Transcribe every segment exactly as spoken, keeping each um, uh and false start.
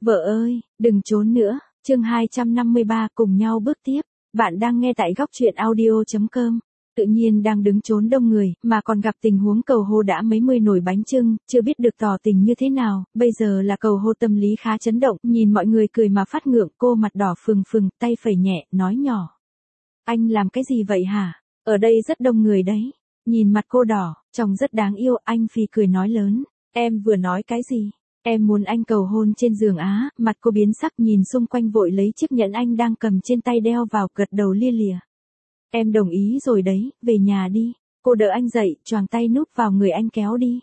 Vợ ơi, đừng trốn nữa. Chương hai trăm năm mươi ba cùng nhau bước tiếp. Bạn đang nghe tại góc truyện audio chấm com. Tự nhiên đang đứng trốn đông người, mà còn gặp tình huống cầu hô đã mấy mươi nồi bánh chưng, chưa biết được tỏ tình như thế nào, bây giờ là cầu hô tâm lý khá chấn động, nhìn mọi người cười mà phát ngượng, cô mặt đỏ phừng phừng, tay phẩy nhẹ, nói nhỏ. Anh làm cái gì vậy hả? Ở đây rất đông người đấy. Nhìn mặt cô đỏ, trông rất đáng yêu, anh phì cười nói lớn. Em vừa nói cái gì? Em muốn anh cầu hôn trên giường á, mặt cô biến sắc nhìn xung quanh vội lấy chiếc nhẫn anh đang cầm trên tay đeo vào, gật đầu lia lịa. Em đồng ý rồi đấy, về nhà đi. Cô đỡ anh dậy, choàng tay núp vào người anh kéo đi.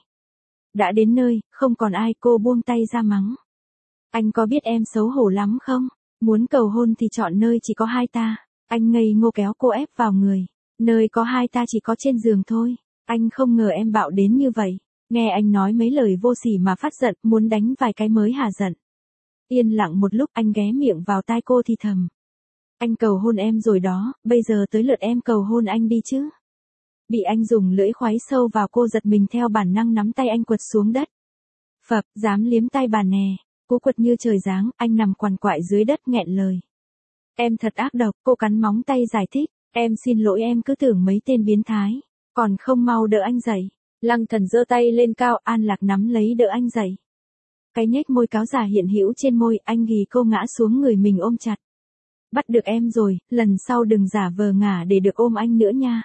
Đã đến nơi, không còn ai, cô buông tay ra mắng. Anh có biết em xấu hổ lắm không? Muốn cầu hôn thì chọn nơi chỉ có hai ta. Anh ngây ngô kéo cô ép vào người. Nơi có hai ta chỉ có trên giường thôi. Anh không ngờ em bạo đến như vậy. Nghe anh nói mấy lời vô sỉ mà phát giận, muốn đánh vài cái mới hả giận. Yên lặng một lúc, anh ghé miệng vào tai cô thì thầm. Anh cầu hôn em rồi đó, bây giờ tới lượt em cầu hôn anh đi chứ. Bị anh dùng lưỡi khoáy sâu vào, cô giật mình theo bản năng nắm tay anh quật xuống đất. Phập, dám liếm tay bà nè. Cú quật như trời giáng, anh nằm quằn quại dưới đất nghẹn lời. Em thật ác độc, cô cắn móng tay giải thích. Em xin lỗi, em cứ tưởng mấy tên biến thái. Còn không mau đỡ anh dậy. Lăng Thần giơ tay lên cao, An Lạc nắm lấy đỡ anh dậy. Cái nhếch môi cáo già hiện hữu trên môi, anh ghì cô ngã xuống người mình ôm chặt. Bắt được em rồi, lần sau đừng giả vờ ngả để được ôm anh nữa nha.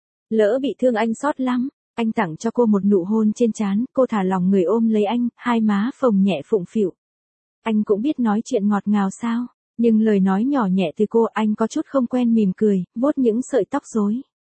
Lỡ bị thương anh xót lắm. Anh tặng cho cô một nụ hôn trên trán, cô thả lỏng người ôm lấy anh, hai má phồng nhẹ phụng phịu. Anh cũng biết nói chuyện ngọt ngào sao, nhưng lời nói nhỏ nhẹ từ cô, anh có chút không quen, mỉm cười, vuốt những sợi tóc rối.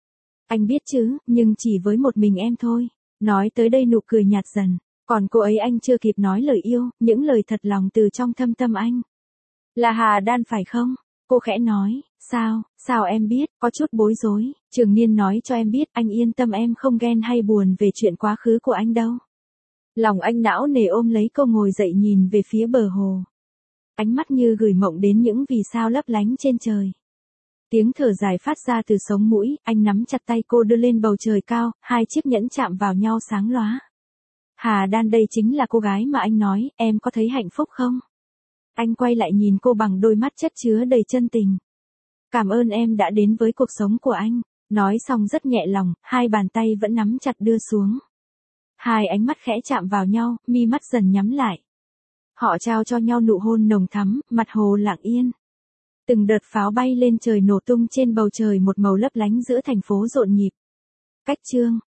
Anh biết chứ, nhưng chỉ với một mình em thôi. Nói tới đây nụ cười nhạt dần. Còn cô ấy anh chưa kịp nói lời yêu, những lời thật lòng từ trong thâm tâm anh. Là Hà Đan phải không? Cô khẽ nói. Sao, sao em biết, có chút bối rối. Trường Niên nói cho em biết, anh yên tâm, em không ghen hay buồn về chuyện quá khứ của anh đâu. Lòng anh não nề ôm lấy cô, ngồi dậy nhìn về phía bờ hồ. Ánh mắt như gửi mộng đến những vì sao lấp lánh trên trời. Tiếng thở dài phát ra từ sống mũi, anh nắm chặt tay cô đưa lên bầu trời cao, hai chiếc nhẫn chạm vào nhau sáng lóa. Hà Đan, đây chính là cô gái mà anh nói, em có thấy hạnh phúc không? Anh quay lại nhìn cô bằng đôi mắt chất chứa đầy chân tình. Cảm ơn em đã đến với cuộc sống của anh. Nói xong rất nhẹ lòng, hai bàn tay vẫn nắm chặt đưa xuống. Hai ánh mắt khẽ chạm vào nhau, mi mắt dần nhắm lại. Họ trao cho nhau nụ hôn nồng thắm, mặt hồ lặng yên. Từng đợt pháo bay lên trời nổ tung trên bầu trời, một màu lấp lánh giữa thành phố rộn nhịp. Cách chương